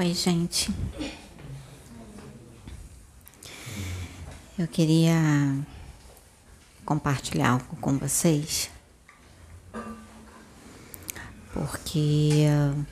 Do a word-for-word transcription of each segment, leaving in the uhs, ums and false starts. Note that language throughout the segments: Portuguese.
Oi, gente. Eu queria compartilhar algo com vocês, porque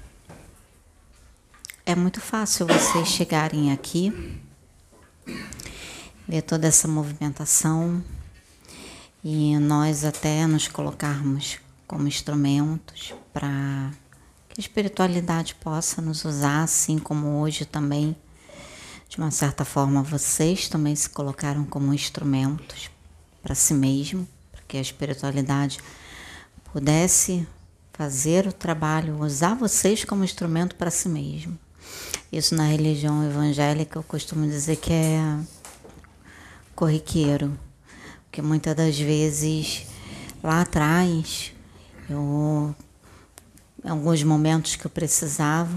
é muito fácil vocês chegarem aqui, ver toda essa movimentação e nós até nos colocarmos como instrumentos para que a espiritualidade possa nos usar, assim como hoje também, de uma certa forma, vocês também se colocaram como instrumentos para si mesmo, para que a espiritualidade pudesse fazer o trabalho, usar vocês como instrumento para si mesmo. Isso na religião evangélica eu costumo dizer que é corriqueiro, porque muitas das vezes lá atrás, eu, em alguns momentos que eu precisava,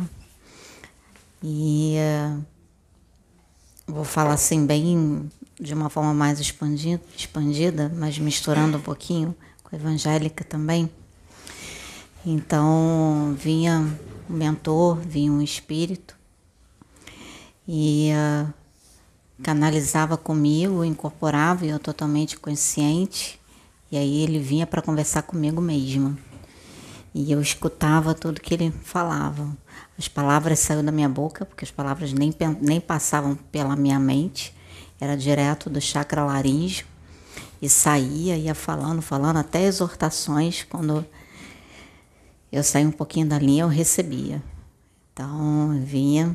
e uh, vou falar assim bem de uma forma mais expandida, expandida, mas misturando um pouquinho com a evangélica também. Então vinha um mentor, vinha um espírito e uh, canalizava comigo, incorporava e eu totalmente consciente, e aí ele vinha para conversar comigo mesma. E eu escutava tudo que ele falava. As palavras saíam da minha boca, porque as palavras nem, nem passavam pela minha mente. Era direto do chakra laríngeo. E saía, ia falando, falando, até exortações. Quando eu saía um pouquinho da linha, eu recebia. Então, eu vinha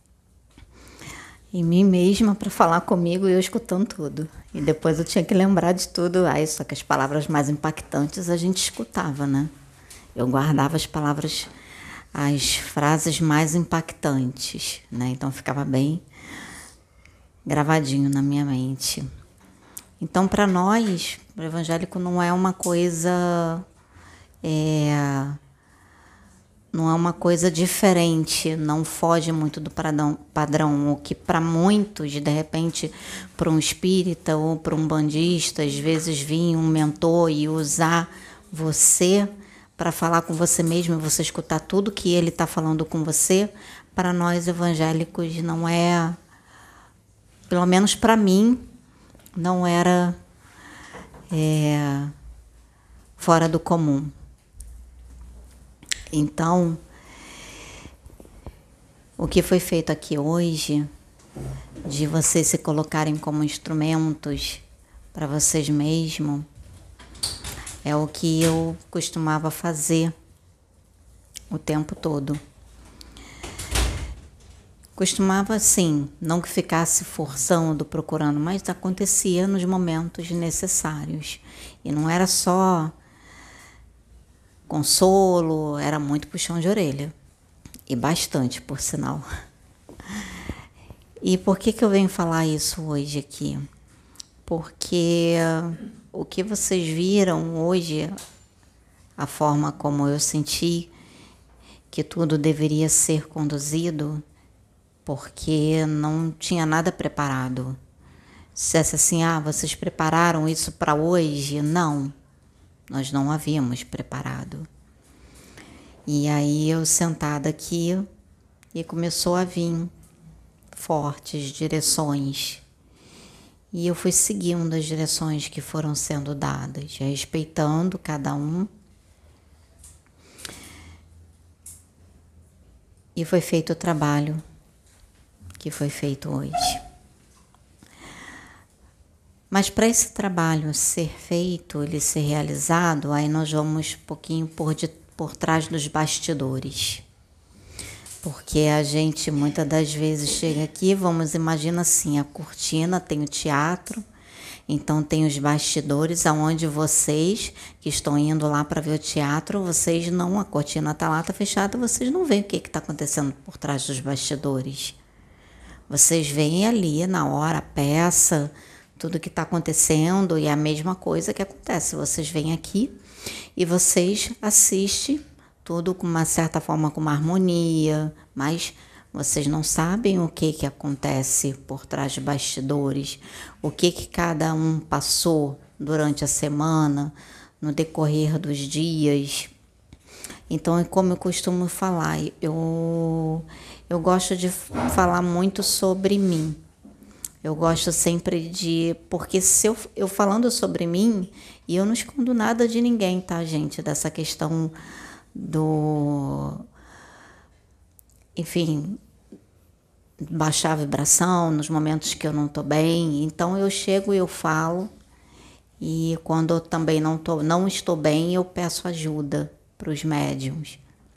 em mim mesma para falar comigo e eu escutando tudo. E depois eu tinha que lembrar de tudo. Aí, só que as palavras mais impactantes a gente escutava, né? Eu guardava as palavras, as frases mais impactantes, né? Então ficava bem gravadinho na minha mente. Então, para nós, o evangélico não é uma coisa, é, não é uma coisa diferente, não foge muito do padrão, padrão o que para muitos, de repente, para um espírita ou para um bandista, às vezes vinha um mentor e usar você para falar com você mesmo e você escutar tudo que ele está falando com você. Para nós evangélicos não é, pelo menos para mim, não era é, fora do comum. Então, o que foi feito aqui hoje, de vocês se colocarem como instrumentos para vocês mesmos, é o que eu costumava fazer o tempo todo. Costumava, assim, não que ficasse forçando, procurando, mas acontecia nos momentos necessários. E não era só consolo, era muito puxão de orelha. E bastante, por sinal. E por que que eu venho falar isso hoje aqui? Porque o que vocês viram hoje, a forma como eu senti que tudo deveria ser conduzido, porque não tinha nada preparado. Se dissesse assim, ah, vocês prepararam isso para hoje? Não, nós não havíamos preparado. E aí eu sentada aqui e começou a vir fortes direções. E eu fui seguindo as direções que foram sendo dadas, respeitando cada um. E foi feito o trabalho que foi feito hoje. Mas para esse trabalho ser feito, ele ser realizado, aí nós vamos um pouquinho por, de, por trás dos bastidores. Porque a gente muitas das vezes chega aqui, vamos imaginar assim, a cortina tem o teatro, então tem os bastidores, aonde vocês que estão indo lá para ver o teatro, vocês não, a cortina está lá, está fechada, vocês não veem o que está acontecendo por trás dos bastidores. Vocês veem ali na hora a peça, tudo que está acontecendo, e a mesma coisa que acontece, vocês vêm aqui e vocês assistem tudo com uma certa forma, com uma harmonia, mas vocês não sabem o que que acontece por trás de bastidores, o que que cada um passou durante a semana, no decorrer dos dias. Então, é como eu costumo falar, eu, eu gosto de falar muito sobre mim. Eu gosto sempre de... Porque se eu, eu falando sobre mim, e eu não escondo nada de ninguém, tá, gente? Dessa questão do... Enfim, baixar a vibração nos momentos que eu não tô bem. Então, eu chego e eu falo. E quando eu também não, tô, não estou bem, eu peço ajuda para os médiums.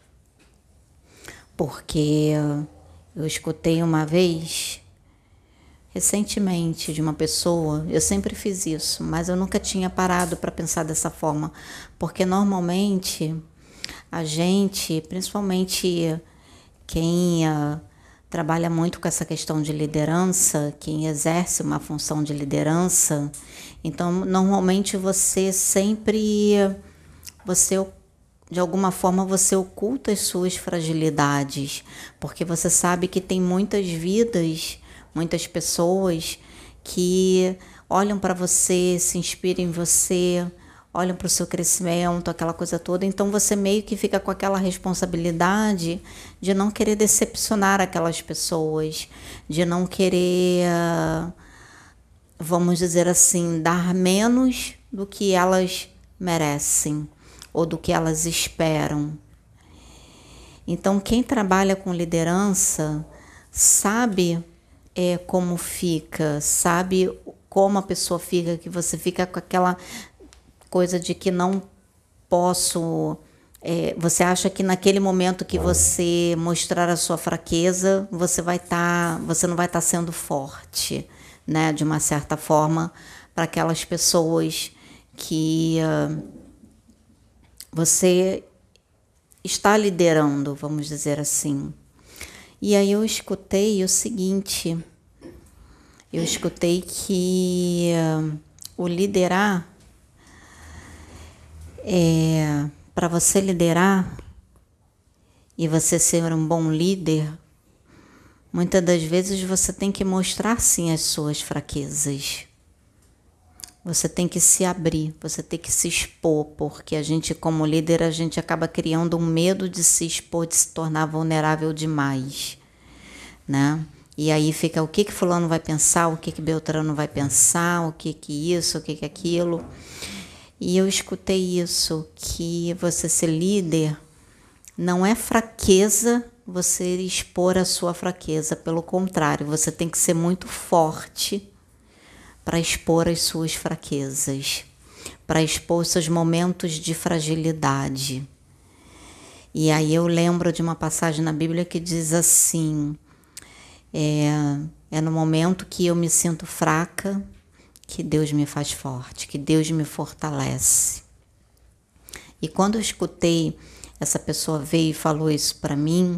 Porque eu escutei uma vez, recentemente, de uma pessoa, eu sempre fiz isso, mas eu nunca tinha parado para pensar dessa forma. Porque normalmente a gente, principalmente quem uh, trabalha muito com essa questão de liderança, quem exerce uma função de liderança, então normalmente você sempre, você de alguma forma você oculta as suas fragilidades, porque você sabe que tem muitas vidas, muitas pessoas que olham para você, se inspiram em você, olham para o seu crescimento, aquela coisa toda. Então você meio que fica com aquela responsabilidade de não querer decepcionar aquelas pessoas, de não querer, vamos dizer assim, dar menos do que elas merecem ou do que elas esperam. Então quem trabalha com liderança sabe é, como fica, sabe como a pessoa fica, que você fica com aquela coisa de que não posso... É, você acha que naquele momento que você mostrar a sua fraqueza, você vai estar, tá, você não vai estar tá sendo forte, né? De uma certa forma, para aquelas pessoas que uh, você está liderando, vamos dizer assim. E aí eu escutei o seguinte, eu escutei que uh, o liderar é... Para você liderar e você ser um bom líder, muitas das vezes você tem que mostrar sim as suas fraquezas. Você tem que se abrir, você tem que se expor, porque a gente como líder, a gente acaba criando um medo de se expor, de se tornar vulnerável demais, né? E aí fica o que que fulano vai pensar, o que que Beltrano vai pensar, o que que isso, o que que aquilo... E eu escutei isso, que você ser líder não é fraqueza você expor a sua fraqueza. Pelo contrário, você tem que ser muito forte para expor as suas fraquezas, para expor seus momentos de fragilidade. E aí eu lembro de uma passagem na Bíblia que diz assim, é, é no momento que eu me sinto fraca, que Deus me faz forte, que Deus me fortalece. E quando eu escutei, essa pessoa veio e falou isso para mim,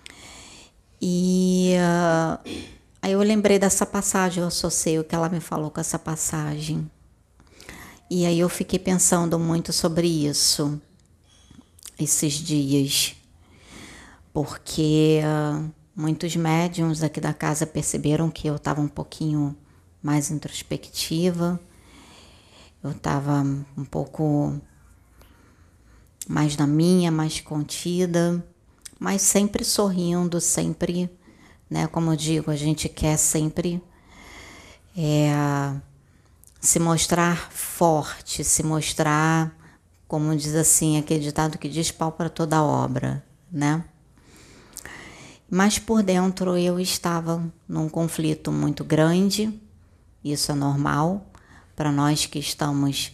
e uh, aí eu lembrei dessa passagem, eu associei o que ela me falou com essa passagem. E aí eu fiquei pensando muito sobre isso, esses dias, porque uh, muitos médiums aqui da casa perceberam que eu estava um pouquinho mais introspectiva, eu estava um pouco mais na minha, mais contida, mas sempre sorrindo, sempre, né? Como eu digo, a gente quer sempre é, se mostrar forte, se mostrar, como diz assim, aquele ditado que diz pau para toda obra, né? Mas por dentro eu estava num conflito muito grande. Isso é normal para nós que estamos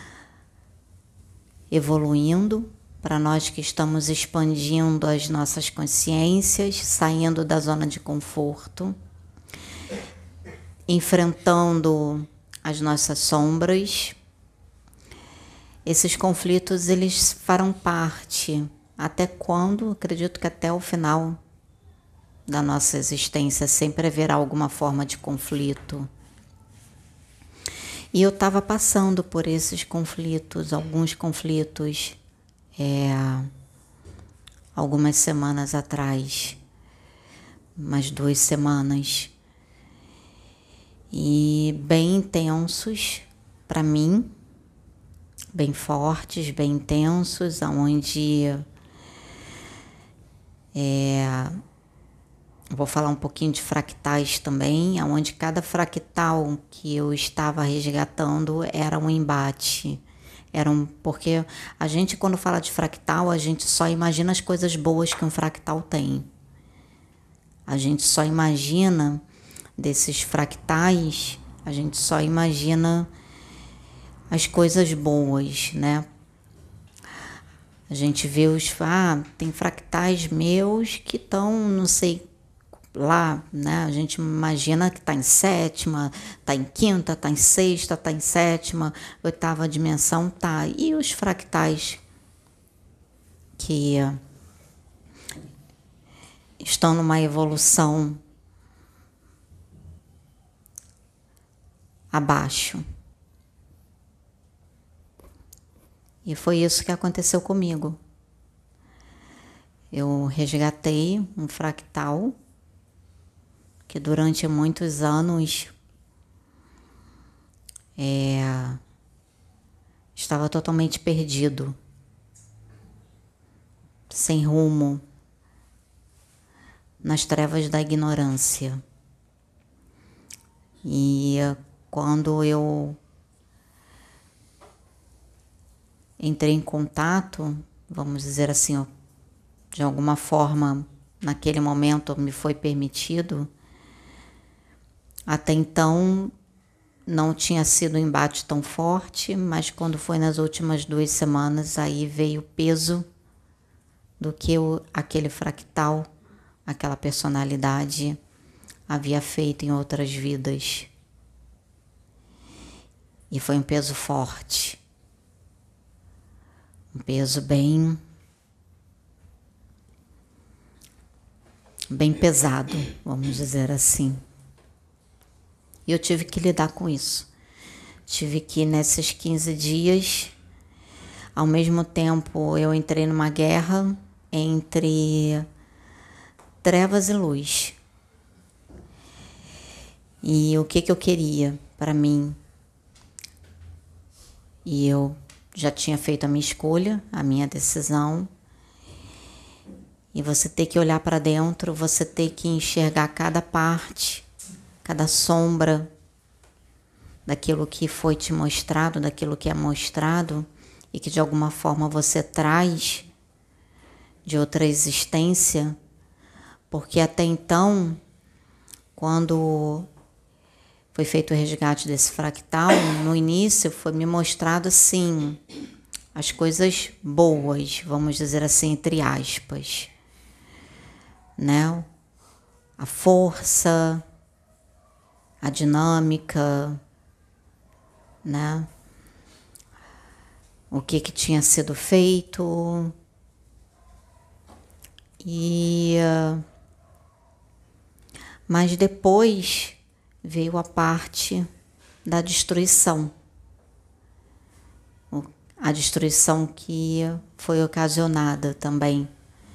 evoluindo, para nós que estamos expandindo as nossas consciências, saindo da zona de conforto, enfrentando as nossas sombras. Esses conflitos, eles farão parte até quando? Acredito que até o final da nossa existência sempre haverá alguma forma de conflito. E eu estava passando por esses conflitos, alguns conflitos, é, algumas semanas atrás, umas duas semanas, e bem intensos para mim, bem fortes, bem intensos, onde É, vou falar um pouquinho de fractais também, onde cada fractal que eu estava resgatando era um embate. Era um, porque a gente, quando fala de fractal, a gente só imagina as coisas boas que um fractal tem. A gente só imagina desses fractais, a gente só imagina as coisas boas, né? A gente vê os... Ah, tem fractais meus que estão, não sei, lá, né? A gente imagina que está em sétima, está em quinta, está em sexta, está em sétima, oitava dimensão, tá. E os fractais que estão numa evolução abaixo. E foi isso que aconteceu comigo. Eu resgatei um fractal que durante muitos anos é, estava totalmente perdido, sem rumo, nas trevas da ignorância. E quando eu entrei em contato, vamos dizer assim, ó, de alguma forma, naquele momento me foi permitido. Até então não tinha sido um embate tão forte, mas quando foi nas últimas duas semanas, aí veio o peso do que o, aquele fractal, aquela personalidade havia feito em outras vidas. E foi um peso forte. Um peso bem, bem pesado, vamos dizer assim. E eu tive que lidar com isso. Tive que, nesses quinze dias, ao mesmo tempo, eu entrei numa guerra entre trevas e luz. E o que que eu queria para mim? E eu já tinha feito a minha escolha, a minha decisão. E você ter que olhar para dentro, você ter que enxergar cada parte, cada sombra daquilo que foi te mostrado, daquilo que é mostrado e que de alguma forma você traz de outra existência. Porque até então, quando foi feito o resgate desse fractal, no início foi me mostrado assim, as coisas boas, vamos dizer assim, entre aspas, né? A força, a dinâmica, né? O que que tinha sido feito. E mas depois veio a parte da destruição. A destruição que foi ocasionada também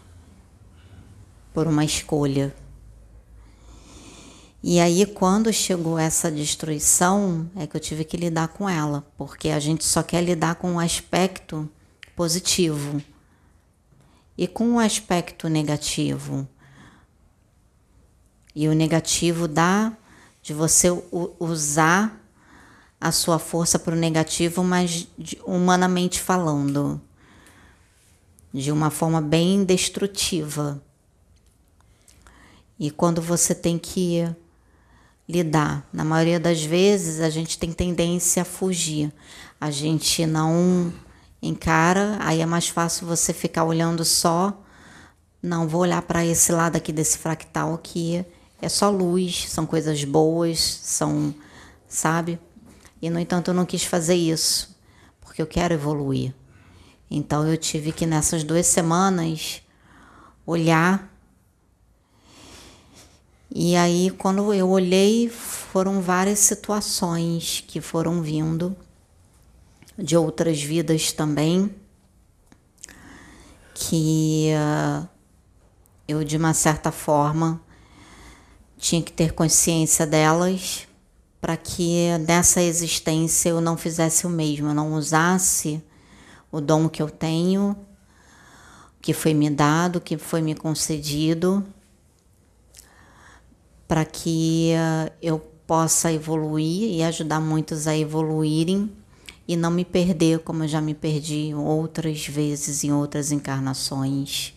por uma escolha. E aí, quando chegou essa destruição, é que eu tive que lidar com ela, porque a gente só quer lidar com o aspecto positivo e com o aspecto negativo. E o negativo dá de você usar a sua força para o negativo, mas humanamente falando, de uma forma bem destrutiva. E quando você tem que lidar, na maioria das vezes a gente tem tendência a fugir. A gente não encara, aí é mais fácil você ficar olhando só, não, vou olhar para esse lado aqui desse fractal que é só luz, são coisas boas, são, sabe? E, no entanto, eu não quis fazer isso, porque eu quero evoluir. Então, eu tive que, nessas duas semanas, olhar. E aí, quando eu olhei, foram várias situações que foram vindo de outras vidas também, que uh, eu, de uma certa forma, tinha que ter consciência delas para que nessa existência eu não fizesse o mesmo, eu não usasse o dom que eu tenho que foi me dado, que foi me concedido, para que uh, eu possa evoluir e ajudar muitos a evoluírem e não me perder como eu já me perdi outras vezes em outras encarnações.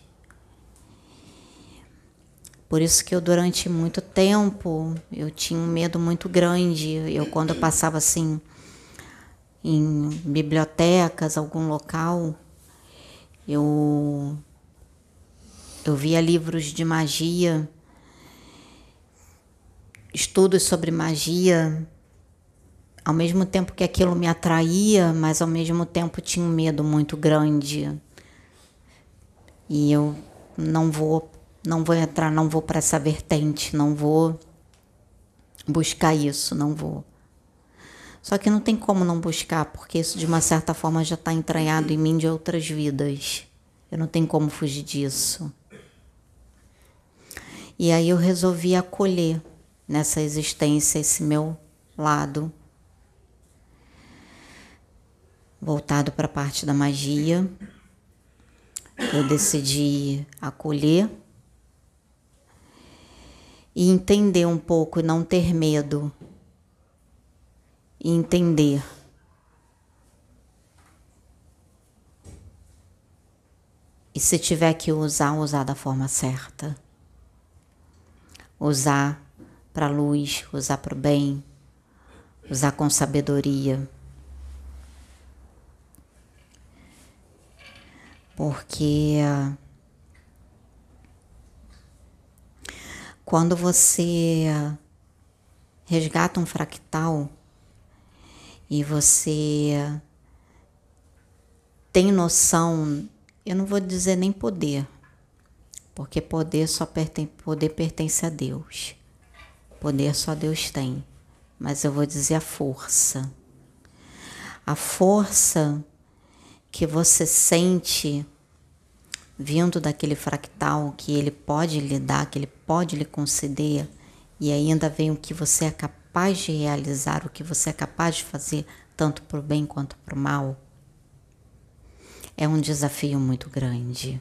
Por isso que eu durante muito tempo eu tinha um medo muito grande. Eu quando eu passava assim em bibliotecas, algum local, eu eu via livros de magia, estudos sobre magia, ao mesmo tempo que aquilo me atraía, mas ao mesmo tempo tinha um medo muito grande. E eu não vou, não vou entrar, não vou para essa vertente, não vou buscar isso, não vou. Só que não tem como não buscar, porque isso de uma certa forma já está entranhado em mim de outras vidas. Eu não tenho como fugir disso. E aí eu resolvi acolher nessa existência esse meu lado voltado para a parte da magia. Eu decidi acolher e entender um pouco e não ter medo. E entender. E se tiver que usar, usar da forma certa. Usar para a luz, usar para o bem, usar com sabedoria. Porque quando você resgata um fractal e você tem noção, eu não vou dizer nem poder, porque poder só pertence, poder pertence a Deus. Poder só Deus tem, mas eu vou dizer a força. A força que você sente vindo daquele fractal que ele pode lhe dar, que ele pode lhe conceder, e ainda vem o que você é capaz de realizar, o que você é capaz de fazer, tanto para o bem quanto para o mal, é um desafio muito grande.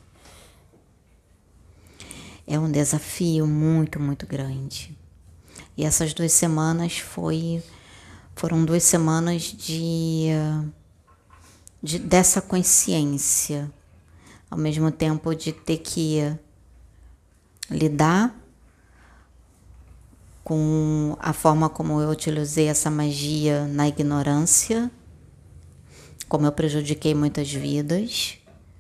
É um desafio muito, muito grande. E essas duas semanas foi, foram duas semanas de, de, dessa consciência, ao mesmo tempo de ter que lidar com a forma como eu utilizei essa magia na ignorância, como eu prejudiquei muitas vidas,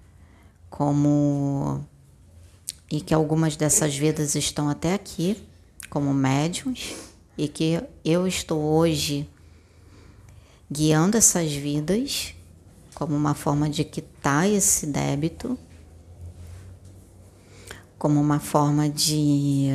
como e que algumas dessas vidas estão até aqui como médiuns e que eu estou hoje guiando essas vidas como uma forma de quitar esse débito, como uma forma de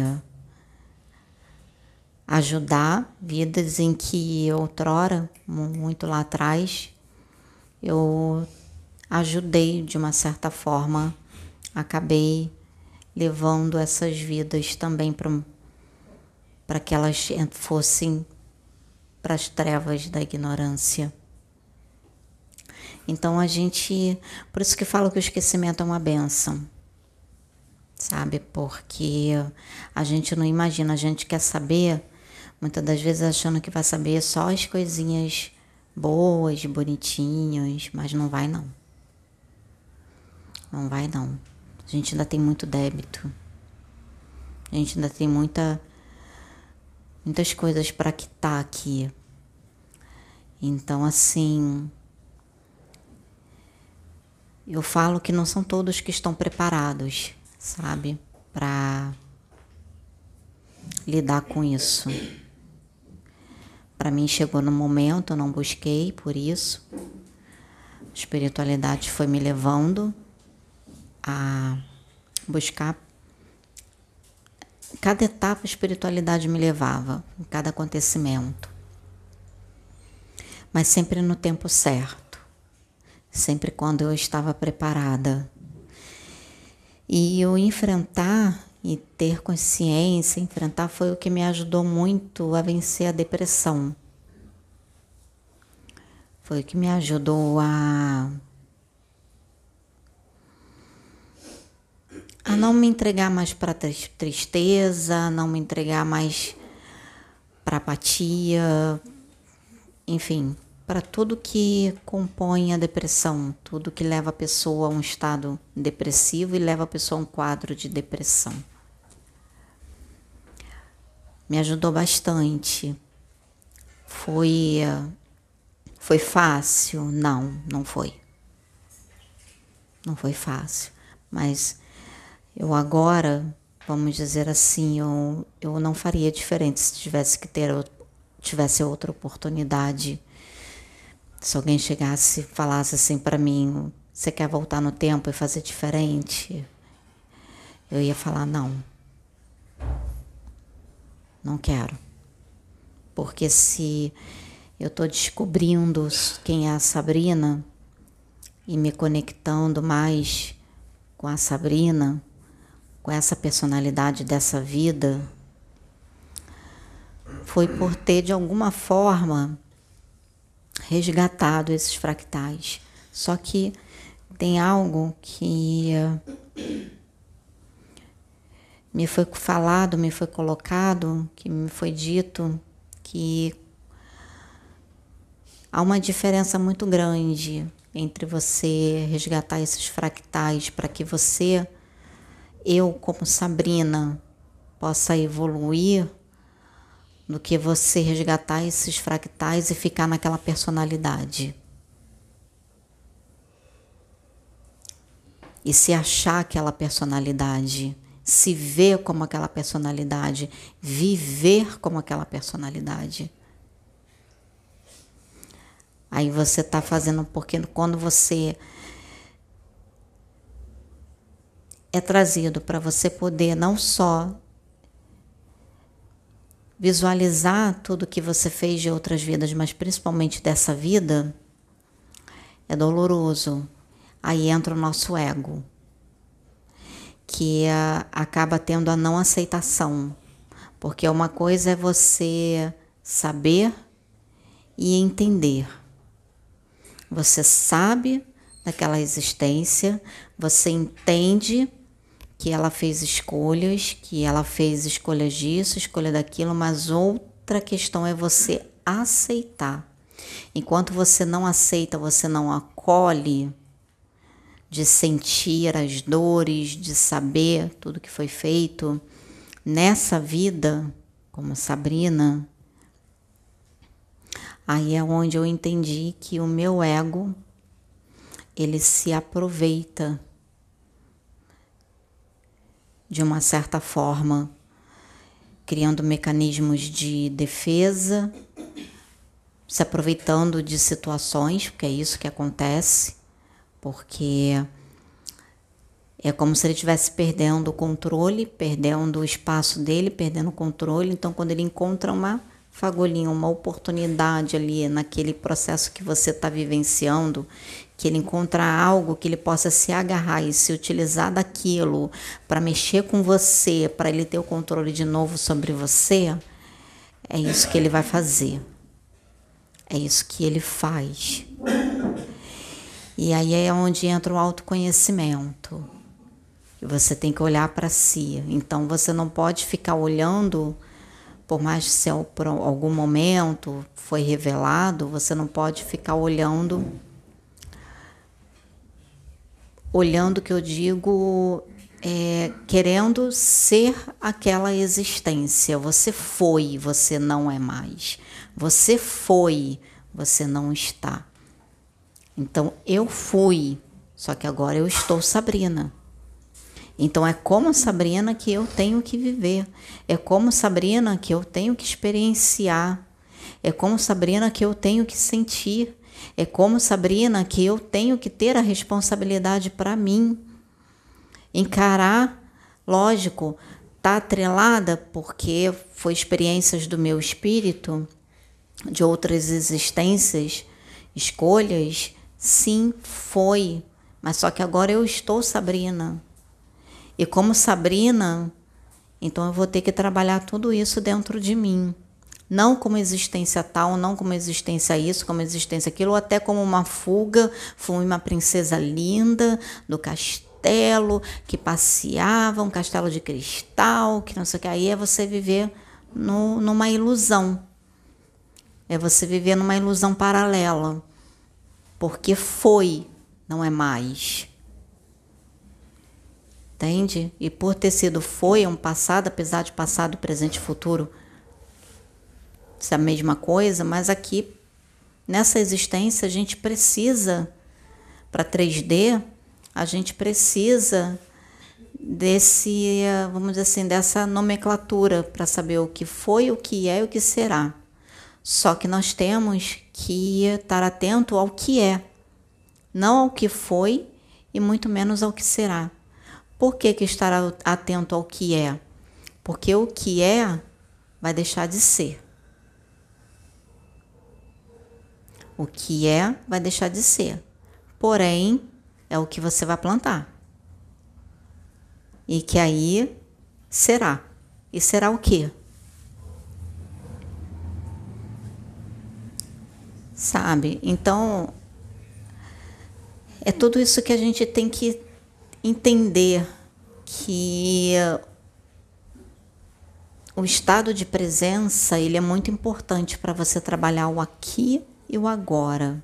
ajudar vidas em que outrora, muito lá atrás, eu ajudei de uma certa forma, acabei levando essas vidas também para para que elas fossem para as trevas da ignorância. Então a gente, por isso que falo que o esquecimento é uma bênção, sabe? Porque a gente não imagina, a gente quer saber, muitas das vezes achando que vai saber só as coisinhas boas, bonitinhas, mas não vai não. Não vai não. A gente ainda tem muito débito. A gente ainda tem muita, muitas coisas para quitar aqui. Então, assim, eu falo que não são todos que estão preparados, sabe, para lidar com isso. Para mim chegou no momento, eu não busquei por isso. A espiritualidade foi me levando a buscar. Cada etapa a espiritualidade me levava, em cada acontecimento. Mas sempre no tempo certo. Sempre quando eu estava preparada. E eu enfrentar e ter consciência, enfrentar foi o que me ajudou muito a vencer a depressão. Foi o que me ajudou a não me entregar mais para tristeza, não me entregar mais para apatia, enfim, para tudo que compõe a depressão, tudo que leva a pessoa a um estado depressivo e leva a pessoa a um quadro de depressão. Me ajudou bastante. Foi, foi fácil? Não, não foi. Não foi fácil. Mas eu agora, vamos dizer assim, eu, eu não faria diferente se tivesse que ter tivesse outra oportunidade. Se alguém chegasse e falasse assim para mim, você quer voltar no tempo e fazer diferente? Eu ia falar não. Não quero. Porque se eu estou descobrindo quem é a Sabrina e me conectando mais com a Sabrina, com essa personalidade dessa vida, foi por ter de alguma forma resgatado esses fractais. Só que tem algo que me foi falado, me foi colocado, que me foi dito que há uma diferença muito grande entre você resgatar esses fractais para que você, eu como Sabrina, possa evoluir, do que você resgatar esses fractais e ficar naquela personalidade. E se achar aquela personalidade, se ver como aquela personalidade, viver como aquela personalidade. Aí você está fazendo, porque quando você é trazido para você poder não só visualizar tudo que você fez de outras vidas, mas principalmente dessa vida, é doloroso. Aí entra o nosso ego, que é, acaba tendo a não aceitação. Porque uma coisa é você saber e entender. Você sabe daquela existência, você entende que ela fez escolhas, que ela fez escolhas disso, escolha daquilo, mas outra questão é você aceitar. Enquanto você não aceita, você não acolhe, de sentir as dores, de saber tudo que foi feito nessa vida, como Sabrina, aí é onde eu entendi que o meu ego, ele se aproveita de uma certa forma, criando mecanismos de defesa, se aproveitando de situações, porque é isso que acontece, porque é como se ele estivesse perdendo o controle, perdendo o espaço dele, perdendo o controle. Então, quando ele encontra uma fagulhinha, uma oportunidade ali naquele processo que você está vivenciando, que ele encontra algo que ele possa se agarrar e se utilizar daquilo para mexer com você, para ele ter o controle de novo sobre você, é isso que ele vai fazer. É isso que ele faz. E aí é onde entra o autoconhecimento. Você tem que olhar para si. Então você não pode ficar olhando, por mais que se por algum momento foi revelado, você não pode ficar olhando olhando que eu digo, é, querendo ser aquela existência. Você foi, você não é mais. Você foi, você não está. Então, eu fui, só que agora eu estou Sabrina. Então, é como Sabrina que eu tenho que viver. É como Sabrina que eu tenho que experienciar. É como Sabrina que eu tenho que sentir. É como Sabrina que eu tenho que ter a responsabilidade para mim. Encarar, lógico, tá atrelada porque foi experiências do meu espírito, de outras existências, escolhas, sim, foi. Mas só que agora eu estou Sabrina. E como Sabrina, então eu vou ter que trabalhar tudo isso dentro de mim. Não como existência tal, não como existência isso, como existência aquilo, ou até como uma fuga. Fui uma princesa linda do castelo, castelo, que passeava, um castelo de cristal, que não sei o que. Aí é você viver no, numa ilusão. É você viver numa ilusão paralela. Porque foi, não é mais. Entende? E por ter sido foi, é um passado, apesar de passado, presente e futuro, isso é a mesma coisa, mas aqui, nessa existência, a gente precisa, para três D, a gente precisa desse, vamos dizer assim, dessa nomenclatura para saber o que foi, o que é e o que será. Só que nós temos que estar atento ao que é, não ao que foi e muito menos ao que será. Por que que estar atento ao que é? Porque o que é vai deixar de ser. O que é vai deixar de ser. Porém, é o que você vai plantar. E que aí será. E será o quê? Sabe? Então, é tudo isso que a gente tem que entender, que o estado de presença, ele é muito importante para você trabalhar o aqui e o agora.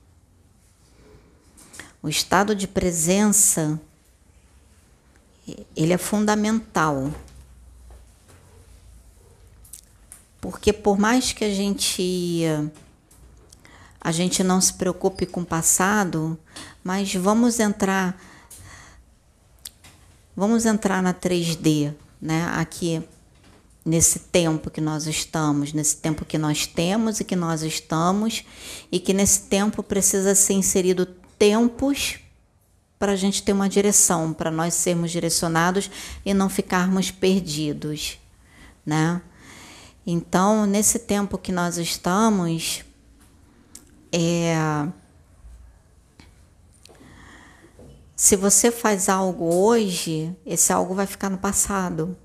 O estado de presença, ele é fundamental. Porque por mais que a gente a gente não se preocupe com o passado, mas vamos entrar vamos entrar na três D, né? Aqui nesse tempo que nós estamos, nesse tempo que nós temos e que nós estamos, e que nesse tempo precisa ser inserido tempos para a gente ter uma direção, para nós sermos direcionados e não ficarmos perdidos, né? Então, nesse tempo que nós estamos, é, se você faz algo hoje, esse algo vai ficar no passado.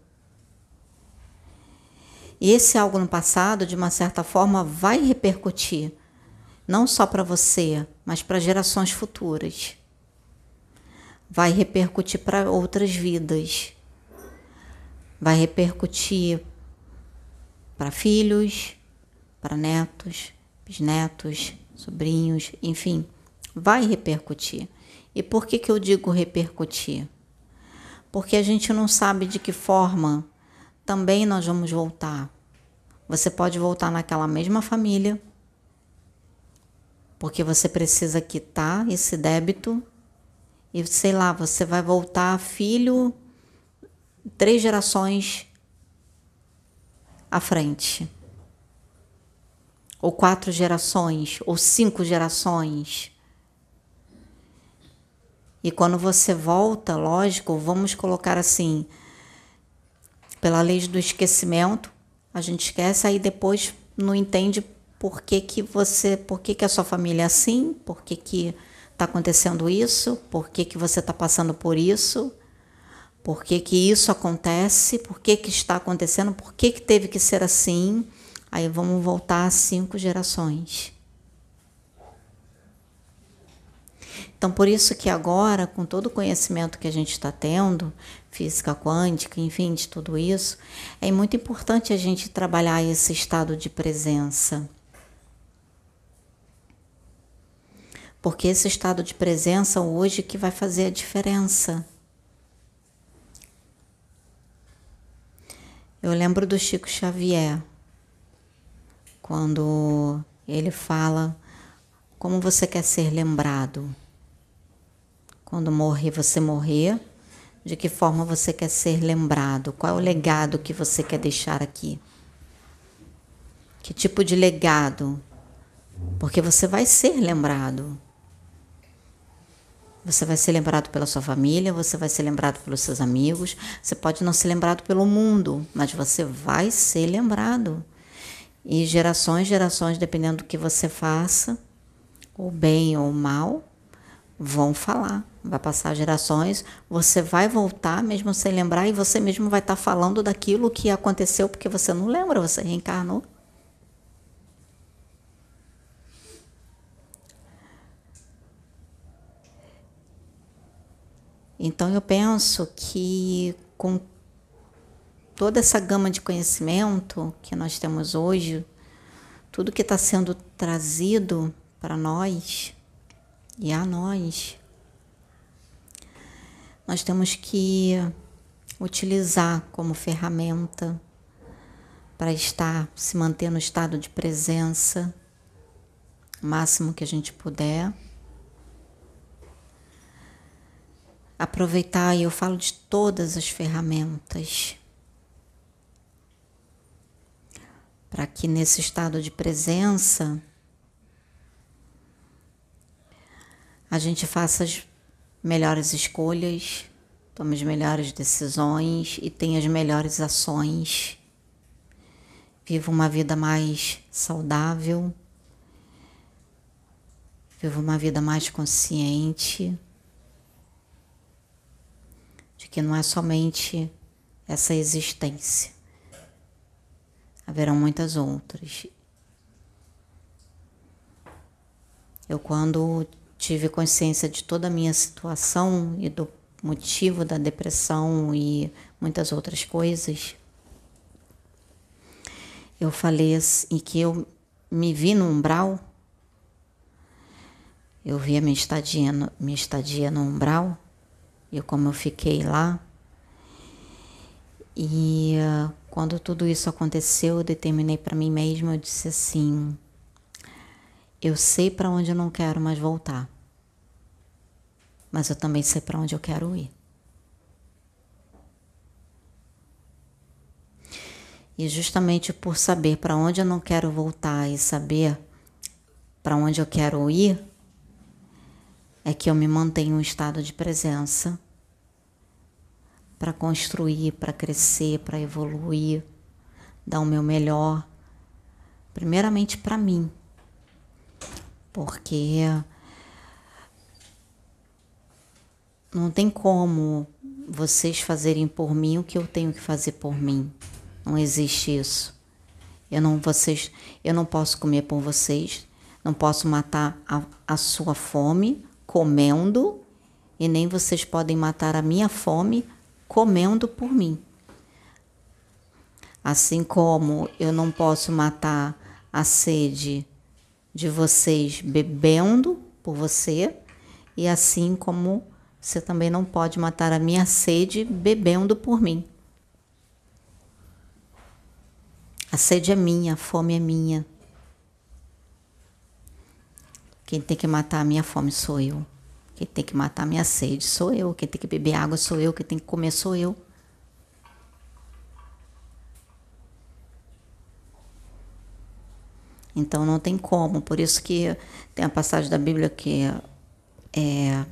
E esse algo no passado, de uma certa forma, vai repercutir, não só para você, mas para gerações futuras. Vai repercutir para outras vidas. Vai repercutir para filhos, para netos, bisnetos, sobrinhos, enfim, vai repercutir. E por que que eu digo repercutir? Porque a gente não sabe de que forma também nós vamos voltar. Você pode voltar naquela mesma família, porque você precisa quitar esse débito, e sei lá, você vai voltar filho três gerações à frente, ou quatro gerações, ou cinco gerações. E quando você volta, lógico, vamos colocar assim, pela lei do esquecimento, a gente esquece, aí depois não entende por que que você, por que que a sua família é assim, por que que está acontecendo isso, por que que você está passando por isso, por que que isso acontece, por que que está acontecendo, por que que teve que ser assim. Aí vamos voltar a cinco gerações. Então, por isso que agora, com todo o conhecimento que a gente está tendo, física quântica, enfim, de tudo isso, é muito importante a gente trabalhar esse estado de presença. Porque esse estado de presença hoje que vai fazer a diferença. Eu lembro do Chico Xavier, quando ele fala como você quer ser lembrado. Quando morrer, você morrer, de que forma você quer ser lembrado? Qual é o legado que você quer deixar aqui? Que tipo de legado? Porque você vai ser lembrado. Você vai ser lembrado pela sua família, você vai ser lembrado pelos seus amigos, você pode não ser lembrado pelo mundo, mas você vai ser lembrado. E gerações, gerações, dependendo do que você faça, ou bem ou mal, vão falar. Vai passar gerações, você vai voltar mesmo sem lembrar e você mesmo vai estar falando daquilo que aconteceu porque você não lembra, você reencarnou. Então eu penso que com toda essa gama de conhecimento que nós temos hoje, tudo que está sendo trazido para nós e a nós, nós temos que utilizar como ferramenta para estar, se manter no estado de presença o máximo que a gente puder. Aproveitar, e eu falo de todas as ferramentas, para que nesse estado de presença a gente faça as melhores escolhas, tome as melhores decisões e tenha as melhores ações. Viva uma vida mais saudável, viva uma vida mais consciente, de que não é somente essa existência, haverão muitas outras. Eu, quando tive consciência de toda a minha situação e do motivo da depressão e muitas outras coisas, eu falei assim, que eu me vi no umbral, eu vi a minha estadia no, minha estadia no umbral, e como eu fiquei lá. E uh, quando tudo isso aconteceu, eu determinei para mim mesma, eu disse assim, eu sei para onde eu não quero mais voltar, mas eu também sei para onde eu quero ir. E justamente por saber para onde eu não quero voltar e saber para onde eu quero ir, é que eu me mantenho em estado de presença para construir, para crescer, para evoluir, dar o meu melhor, primeiramente para mim, porque não tem como vocês fazerem por mim o que eu tenho que fazer por mim. Não existe isso. Eu não, vocês, eu não posso comer por vocês, não posso matar a, a sua fome comendo, e nem vocês podem matar a minha fome comendo por mim. Assim como eu não posso matar a sede de vocês bebendo por você, e assim como você também não pode matar a minha sede bebendo por mim. A sede é minha, a fome é minha. Quem tem que matar a minha fome sou eu. Quem tem que matar a minha sede sou eu. Quem tem que beber água sou eu. Quem tem que comer sou eu. Então não tem como. Por isso que tem a passagem da Bíblia que é,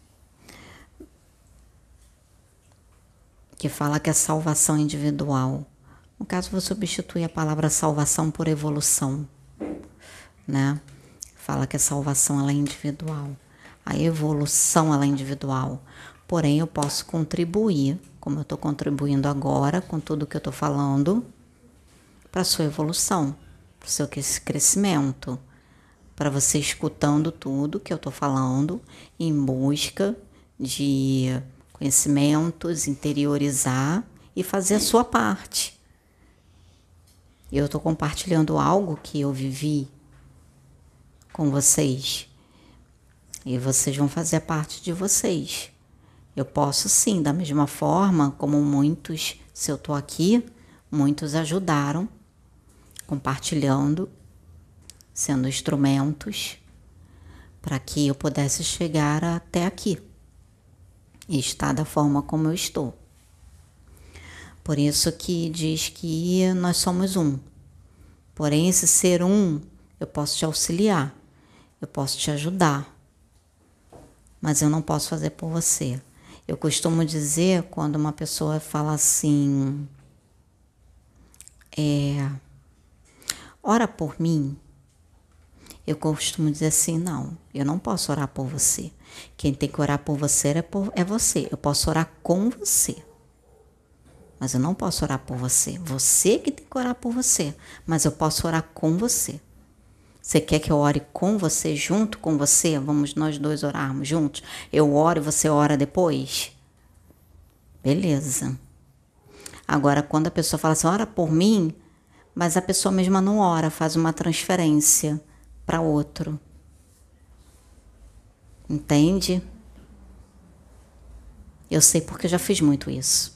que fala que é salvação individual. No caso, vou substituir a palavra salvação por evolução, né? Fala que a salvação ela é individual, a evolução ela é individual. Porém, eu posso contribuir, como eu estou contribuindo agora, com tudo que eu estou falando, para a sua evolução, para o seu crescimento, para você escutando tudo que eu estou falando, em busca de conhecimentos, interiorizar e fazer a sua parte. Eu estou compartilhando algo que eu vivi com vocês, e vocês vão fazer parte de vocês. Eu posso sim, da mesma forma como muitos, se eu estou aqui, muitos ajudaram, compartilhando, sendo instrumentos para que eu pudesse chegar até aqui e estar da forma como eu estou. Por isso que diz que nós somos um. Porém, esse ser um, eu posso te auxiliar, eu posso te ajudar, mas eu não posso fazer por você. Eu costumo dizer, quando uma pessoa fala assim, é, ora por mim, eu costumo dizer assim, não, eu não posso orar por você. Quem tem que orar por você é, por, é você. Eu posso orar com você, mas eu não posso orar por você. Você que tem que orar por você, mas eu posso orar com você. Você quer que eu ore com você, junto com você? Vamos nós dois orarmos juntos? Eu oro e você ora depois? Beleza. Agora, quando a pessoa fala assim, ora por mim, mas a pessoa mesma não ora, faz uma transferência para outro. Entende? Eu sei porque eu já fiz muito isso.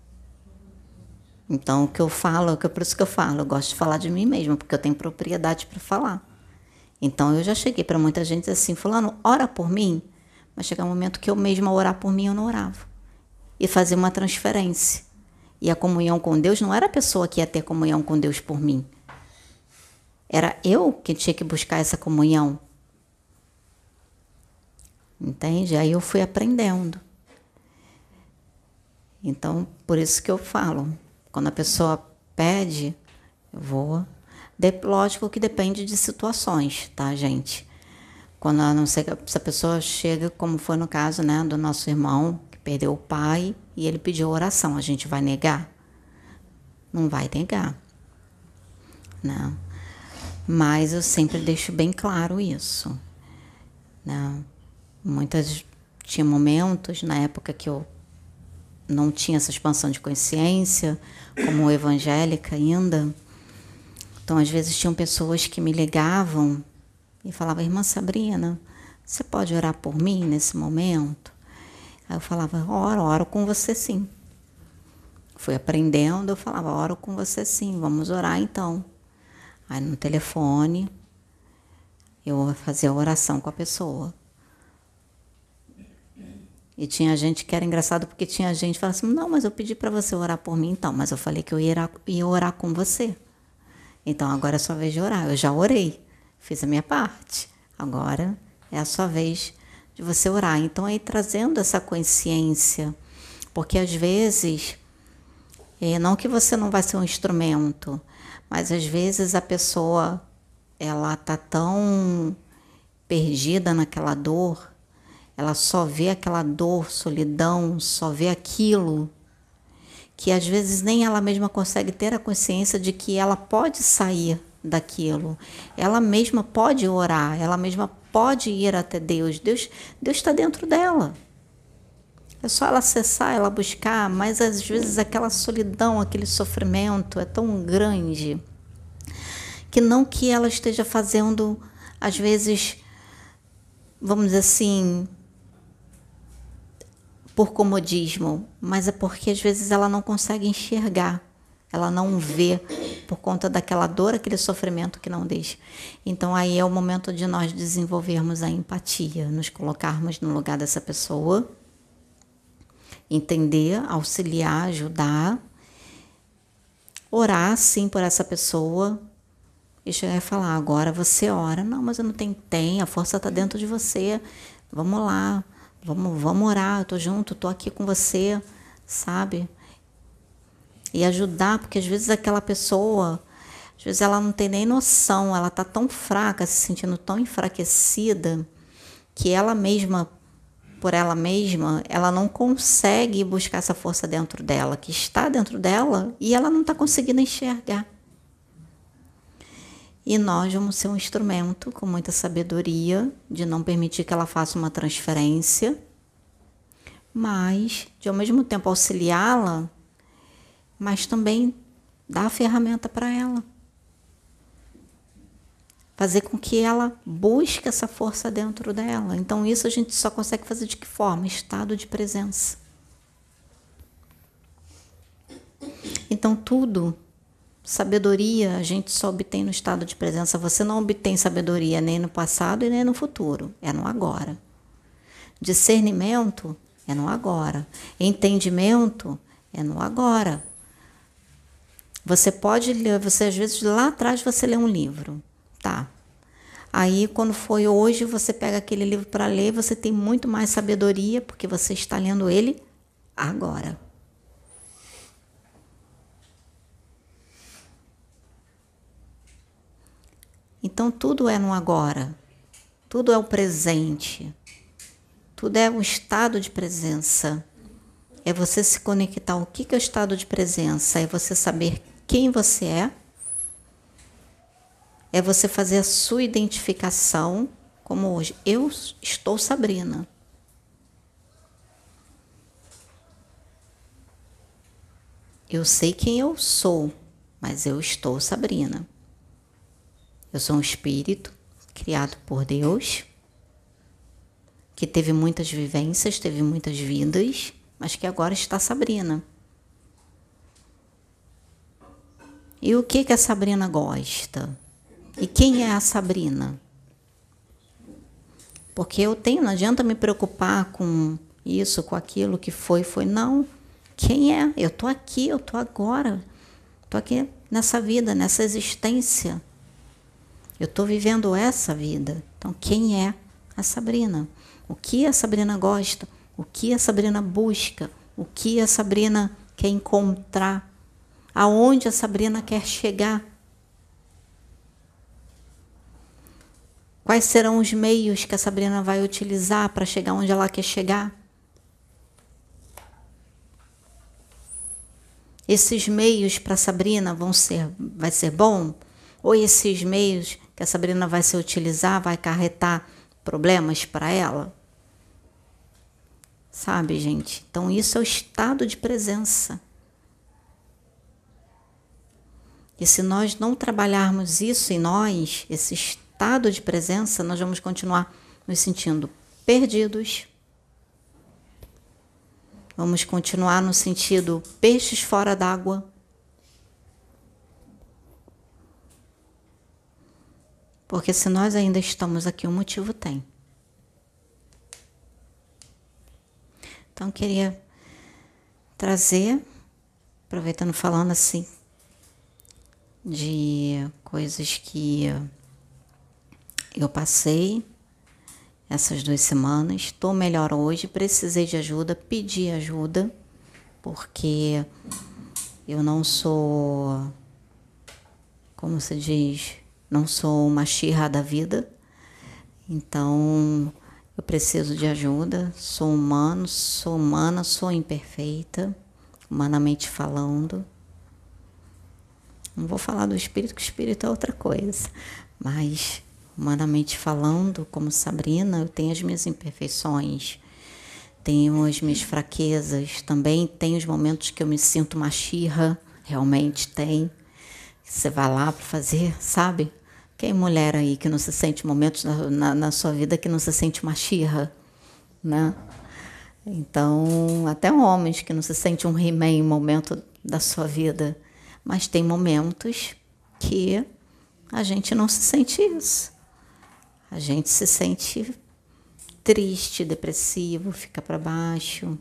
Então, o que eu falo, é por isso que eu falo, eu gosto de falar de mim mesma, porque eu tenho propriedade para falar. Então, eu já cheguei para muita gente assim, fulano, ora por mim, mas chega um momento que eu mesma orar por mim, eu não orava. E fazer uma transferência. E a comunhão com Deus não era a pessoa que ia ter comunhão com Deus por mim. Era eu que tinha que buscar essa comunhão. Entende? Aí eu fui aprendendo. Então, por isso que eu falo. Quando a pessoa pede, eu vou. De, lógico que depende de situações, tá, gente? Quando a não sei se a pessoa chega, como foi no caso, né, do nosso irmão, que perdeu o pai, e ele pediu oração, a gente vai negar? Não vai negar, né? Mas eu sempre deixo bem claro isso, né? Muitas, tinha momentos na época que eu não tinha essa expansão de consciência, como evangélica ainda. Então, às vezes, tinham pessoas que me ligavam e falavam, irmã Sabrina, você pode orar por mim nesse momento? Aí eu falava, oro, oro com você sim. Fui aprendendo, eu falava, oro com você sim, vamos orar então. Aí no telefone, eu fazia a oração com a pessoa. E tinha gente que era engraçado, porque tinha gente que falava assim, não, mas eu pedi para você orar por mim então, mas eu falei que eu ia orar, ia orar com você. Então agora é a sua vez de orar. Eu já orei, fiz a minha parte. Agora é a sua vez de você orar. Então aí trazendo essa consciência, porque às vezes, é, não que você não vai ser um instrumento, mas às vezes a pessoa, ela tá tão perdida naquela dor, ela só vê aquela dor, solidão, só vê aquilo, que às vezes nem ela mesma consegue ter a consciência de que ela pode sair daquilo. Ela mesma pode orar, ela mesma pode ir até Deus. Deus Deus está dentro dela. É só ela acessar, ela buscar, mas às vezes aquela solidão, aquele sofrimento é tão grande que não que ela esteja fazendo, às vezes, vamos dizer assim, por comodismo, mas é porque às vezes ela não consegue enxergar, ela não vê por conta daquela dor, aquele sofrimento que não deixa. Então aí é o momento de nós desenvolvermos a empatia, nos colocarmos no lugar dessa pessoa, entender, auxiliar, ajudar, orar sim por essa pessoa e chegar e falar, agora você ora. Não, mas eu não tenho tempo, a força está dentro de você, vamos lá. Vamos, vamos orar, eu tô junto, tô aqui com você, sabe? E ajudar, porque às vezes aquela pessoa, às vezes ela não tem nem noção, ela tá tão fraca, se sentindo tão enfraquecida, que ela mesma, por ela mesma, ela não consegue buscar essa força dentro dela, que está dentro dela, e ela não tá conseguindo enxergar. E nós vamos ser um instrumento com muita sabedoria de não permitir que ela faça uma transferência, mas de ao mesmo tempo auxiliá-la, mas também dar a ferramenta para ela. Fazer com que ela busque essa força dentro dela. Então isso a gente só consegue fazer de que forma? Estado de presença. Então tudo... Sabedoria a gente só obtém no estado de presença. Você não obtém sabedoria nem no passado e nem no futuro. É no agora. Discernimento é no agora. Entendimento é no agora. Você pode ler, você às vezes lá atrás você lê um livro, tá? Aí quando foi hoje você pega aquele livro para ler, você tem muito mais sabedoria porque você está lendo ele agora. Então, tudo é no agora, tudo é o presente, tudo é um estado de presença. É você se conectar. O que é o estado de presença? É você saber quem você é, é você fazer a sua identificação, como hoje. Eu estou Sabrina. Eu sei quem eu sou, mas eu estou Sabrina. Eu sou um espírito criado por Deus, que teve muitas vivências, teve muitas vidas, mas que agora está Sabrina. E o que que a Sabrina gosta? E quem é a Sabrina? Porque eu tenho, não adianta me preocupar com isso, com aquilo que foi, foi. Não. Quem é? Eu tô aqui, eu tô agora. Tô aqui nessa vida, nessa existência. Eu tô vivendo essa vida. Então, quem é a Sabrina? O que a Sabrina gosta? O que a Sabrina busca? O que a Sabrina quer encontrar? Aonde a Sabrina quer chegar? Quais serão os meios que a Sabrina vai utilizar para chegar onde ela quer chegar? Esses meios para a Sabrina vão ser, vai ser bom? Ou esses meios que a Sabrina vai se utilizar vai acarretar problemas para ela? Sabe, gente? Então isso é o estado de presença. E se nós não trabalharmos isso em nós, esse estado de presença, nós vamos continuar nos sentindo perdidos. Vamos continuar no sentido peixes fora d'água. Porque se nós ainda estamos aqui, um motivo tem. Então, eu queria trazer, aproveitando falando assim, de coisas que eu passei essas duas semanas. Estou melhor hoje, precisei de ajuda, pedi ajuda, porque eu não sou, como se diz, não sou uma xirra da vida. Então, eu preciso de ajuda, sou humano, sou humana, sou imperfeita, humanamente falando. Não vou falar do espírito, que o espírito é outra coisa, mas humanamente falando, como Sabrina, eu tenho as minhas imperfeições, tenho as minhas fraquezas, também tenho os momentos que eu me sinto uma xirra, realmente tem. Você vai lá para fazer, sabe? Quem mulher aí que não se sente momentos na, na, na sua vida que não se sente uma xirra, né? Então, até homens que não se sente um He-Man em um momento da sua vida, mas tem momentos que a gente não se sente isso. A gente se sente triste, depressivo, fica para baixo.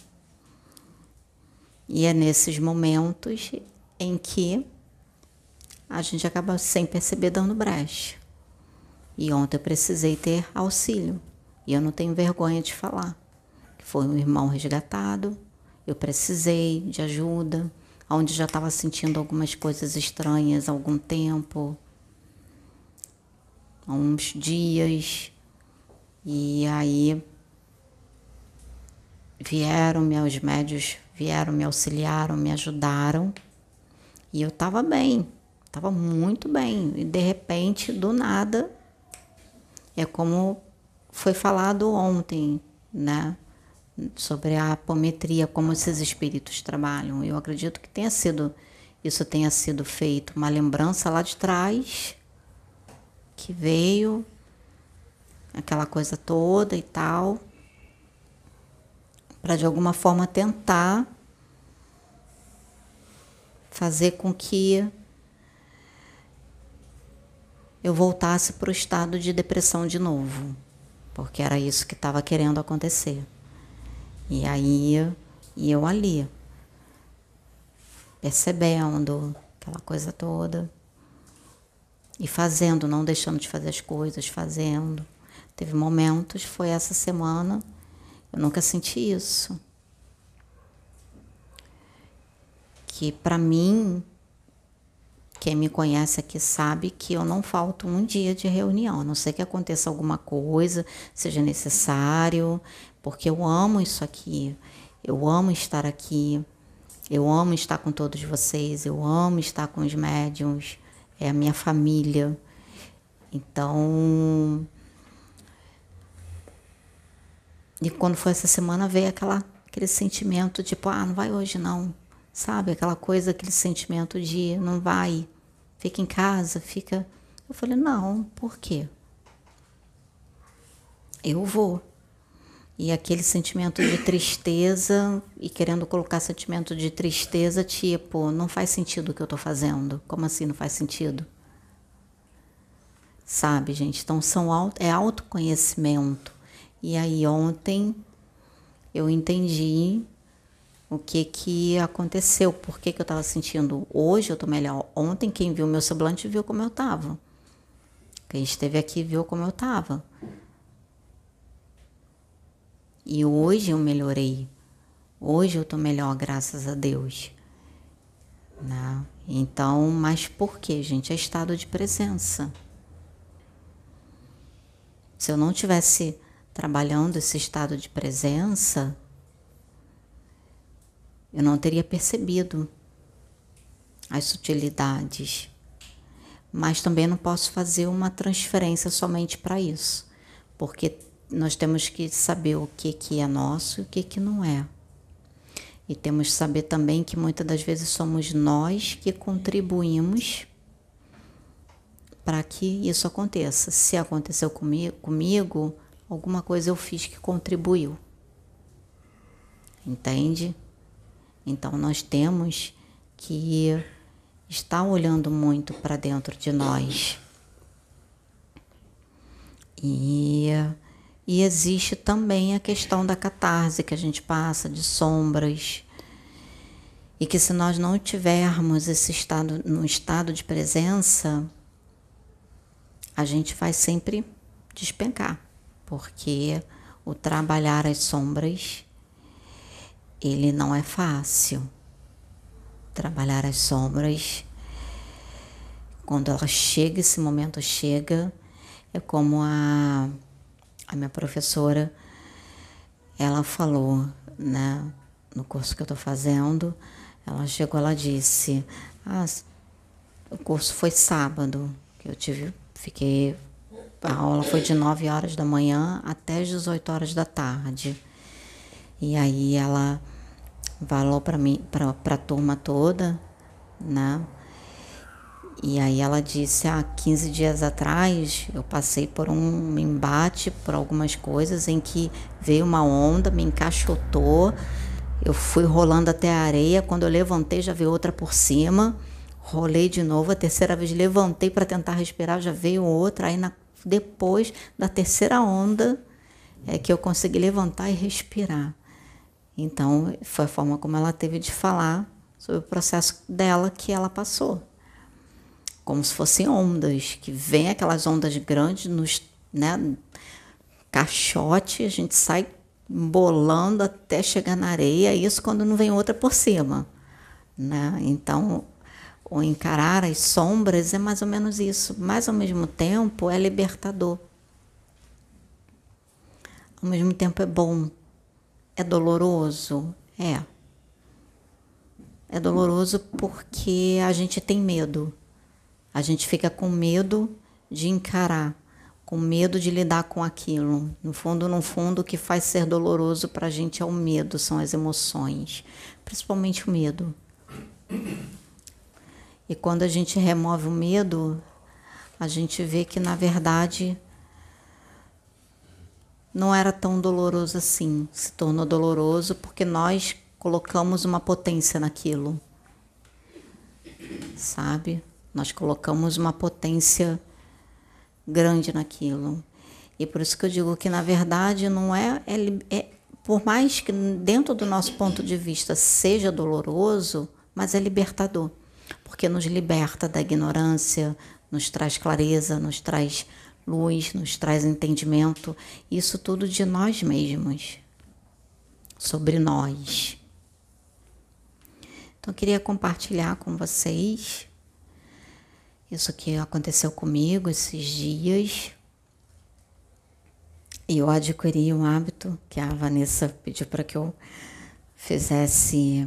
E é nesses momentos em que a gente acaba sem perceber dando brecha. E ontem eu precisei ter auxílio. E eu não tenho vergonha de falar. Foi um irmão resgatado, eu precisei de ajuda, onde já estava sentindo algumas coisas estranhas há algum tempo, há uns dias. E aí vieram meus médios, vieram, me auxiliaram, me ajudaram. E eu estava bem, estava muito bem. E de repente, do nada, é como foi falado ontem, né? Sobre a apometria, como esses espíritos trabalham. Eu acredito que tenha sido, isso tenha sido feito, uma lembrança lá de trás, que veio, aquela coisa toda e tal, para de alguma forma tentar fazer com que eu voltasse para o estado de depressão de novo, porque era isso que estava querendo acontecer. E aí, e eu ali, percebendo aquela coisa toda, e fazendo, não deixando de fazer as coisas, fazendo. Teve momentos, foi essa semana, eu nunca senti isso. Que para mim, quem me conhece aqui sabe que eu não falto um dia de reunião, a não ser que aconteça alguma coisa, seja necessário, porque eu amo isso aqui, eu amo estar aqui, eu amo estar com todos vocês, eu amo estar com os médiuns, é a minha família. Então, e quando foi essa semana veio aquela, aquele sentimento tipo, ah, não vai hoje não, sabe? Aquela coisa, aquele sentimento de não vai, fica em casa, fica... Eu falei, não, por quê? Eu vou. E aquele sentimento de tristeza, e querendo colocar sentimento de tristeza, tipo, não faz sentido o que eu tô fazendo. Como assim não faz sentido? Sabe, gente? Então são, é autoconhecimento. E aí ontem eu entendi o que que aconteceu, por que que eu tava sentindo. Hoje eu tô melhor. Ontem quem viu meu semblante viu como eu tava. Quem esteve aqui viu como eu tava. E hoje eu melhorei. Hoje eu tô melhor, graças a Deus. Né? Então, mas por quê, gente? É estado de presença. Se eu não tivesse trabalhando esse estado de presença, eu não teria percebido as sutilidades. Mas também não posso fazer uma transferência somente para isso, porque nós temos que saber o que, que é nosso e o que, que não é. E temos que saber também que muitas das vezes somos nós que contribuímos para que isso aconteça. Se aconteceu comigo, comigo, alguma coisa eu fiz que contribuiu. Entende? Então nós temos que estar olhando muito para dentro de nós. E, e existe também a questão da catarse que a gente passa, de sombras. E que se nós não tivermos esse estado, no estado de presença, a gente vai sempre despencar. Porque o trabalhar as sombras, ele não é fácil. Trabalhar as sombras, quando ela chega, esse momento chega, é como a, a minha professora, ela falou, né, no curso que eu tô fazendo, ela chegou, ela disse, ah, o curso foi sábado, que eu tive, fiquei, a aula foi de nove horas da manhã até as dezoito horas da tarde. E aí ela falou para mim, para a turma toda, né? E aí ela disse, há ah, quinze dias atrás eu passei por um embate, por algumas coisas em que veio uma onda, me encaixotou, eu fui rolando até a areia, quando eu levantei já veio outra por cima, rolei de novo, a terceira vez levantei para tentar respirar, já veio outra, aí na, depois da terceira onda é que eu consegui levantar e respirar. Então, foi a forma como ela teve de falar sobre o processo dela que ela passou. Como se fossem ondas, que vem aquelas ondas grandes, nos, né, caixote, a gente sai bolando até chegar na areia, isso quando não vem outra por cima. Né? Então, o encarar as sombras é mais ou menos isso, mas ao mesmo tempo é libertador. Ao mesmo tempo é bom. É doloroso? É. É doloroso porque a gente tem medo. A gente fica com medo de encarar, com medo de lidar com aquilo. No fundo, no fundo, o que faz ser doloroso para a gente é o medo, são as emoções. Principalmente o medo. E quando a gente remove o medo, a gente vê que, na verdade, não era tão doloroso assim. Se tornou doloroso porque nós colocamos uma potência naquilo, sabe? Nós colocamos uma potência grande naquilo. E por isso que eu digo que, na verdade, não é, é, é... Por mais que dentro do nosso ponto de vista seja doloroso, mas é libertador. Porque nos liberta da ignorância, nos traz clareza, nos traz luz, nos traz entendimento, isso tudo de nós mesmos, sobre nós. Então eu queria compartilhar com vocês isso que aconteceu comigo esses dias. E eu adquiri um hábito que a Vanessa pediu para que eu fizesse,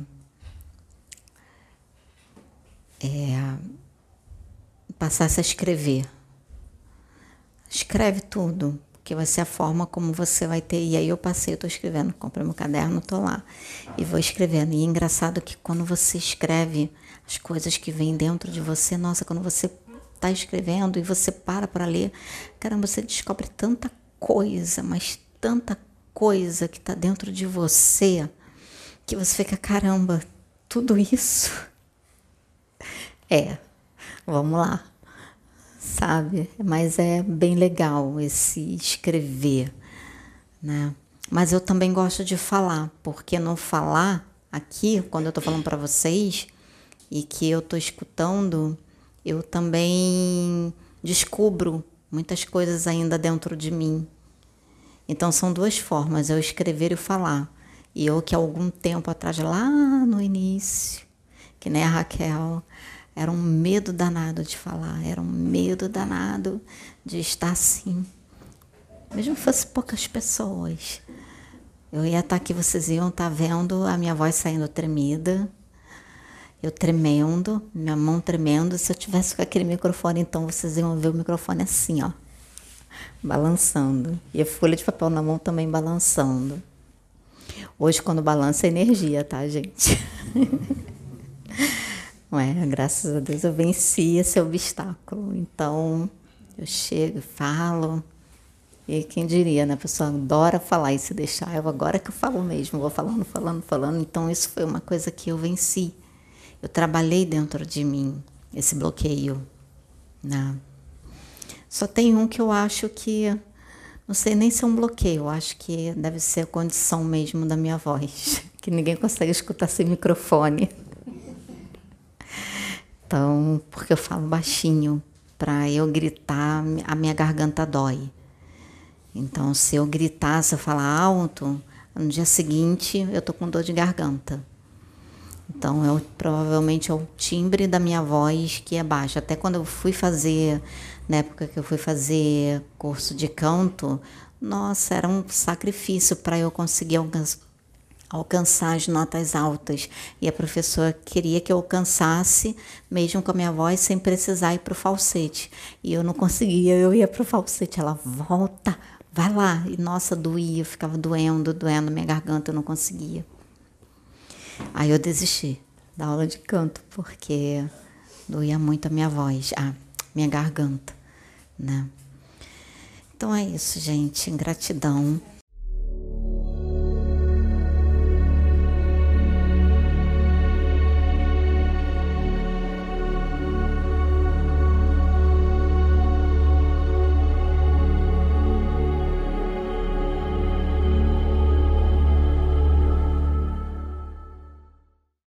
é, passasse a escrever. Escreve tudo, porque vai ser a forma como você vai ter. E aí eu passei, eu tô escrevendo, comprei meu caderno, tô lá e vou escrevendo. E é engraçado que quando você escreve as coisas que vêm dentro de você, nossa, quando você tá escrevendo e você para para ler, caramba, você descobre tanta coisa, mas tanta coisa que tá dentro de você, que você fica, caramba, tudo isso? É, vamos lá, sabe? Mas é bem legal esse escrever, né? Mas eu também gosto de falar, porque no falar aqui, quando eu tô falando para vocês e que eu tô escutando, eu também descubro muitas coisas ainda dentro de mim. Então são duas formas, eu escrever e falar. E eu que há algum tempo atrás, lá no início, que nem a Raquel, era um medo danado de falar, era um medo danado de estar assim. Mesmo que fosse poucas pessoas. Eu ia estar aqui, vocês iam estar vendo a minha voz saindo tremida, eu tremendo, minha mão tremendo. Se eu tivesse com aquele microfone, então vocês iam ver o microfone assim, ó, balançando. E a folha de papel na mão também balançando. Hoje, quando balança, é energia, tá, gente? Ué, graças a Deus eu venci esse obstáculo. Então, eu chego e falo. E quem diria, né? A pessoa adora falar e se deixar. Eu agora que eu falo mesmo, vou falando, falando, falando. Então, isso foi uma coisa que eu venci. Eu trabalhei dentro de mim, esse bloqueio, né? Só tem um que eu acho que... Não sei nem se é um bloqueio. Eu acho que deve ser a condição mesmo da minha voz. Que ninguém consegue escutar sem microfone. Então, porque eu falo baixinho, para eu gritar, a minha garganta dói. Então, se eu gritar, se eu falar alto, no dia seguinte eu tô com dor de garganta. Então, eu, provavelmente é o timbre da minha voz que é baixo. Até quando eu fui fazer, na época que eu fui fazer curso de canto, nossa, era um sacrifício para eu conseguir alcançar alcançar as notas altas, e a professora queria que eu alcançasse mesmo com a minha voz sem precisar ir para o falsete, e eu não conseguia, eu ia para o falsete, ela volta, vai lá, e nossa, doía, eu ficava doendo, doendo minha garganta, eu não conseguia. Aí eu desisti da aula de canto, porque doía muito a minha voz, a minha garganta, né? Então é isso, gente, gratidão.